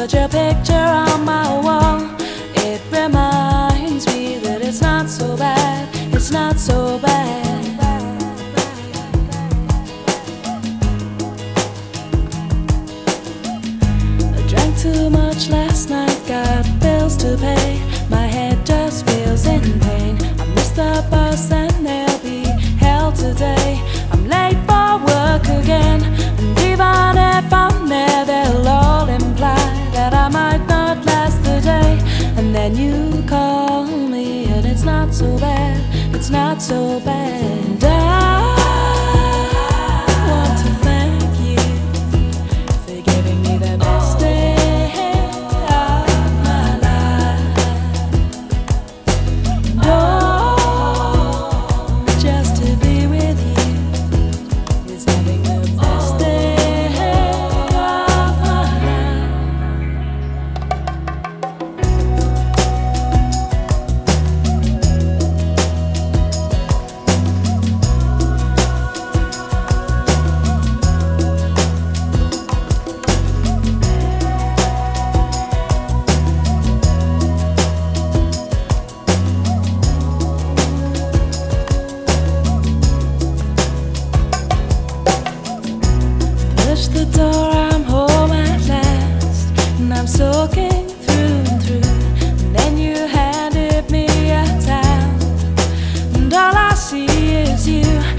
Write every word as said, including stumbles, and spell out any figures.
put your picture on my wall. It reminds me that it's not so bad, it's not so bad. I drank too much last night, got bills to pay. My head just feels in pain. I missed the bus and there'll be hell today. I'm late for work again, and even if I'm there, they'll all imply that I might not last the day. And then you call me and it's not so bad, it's not so bad. I want to thank you for giving me the best day of my life. Oh, just to be with you is having the best day of my life. Push the door, I'm home at last, and I'm soaking through and through. And then you handed me a towel, and all I see is you.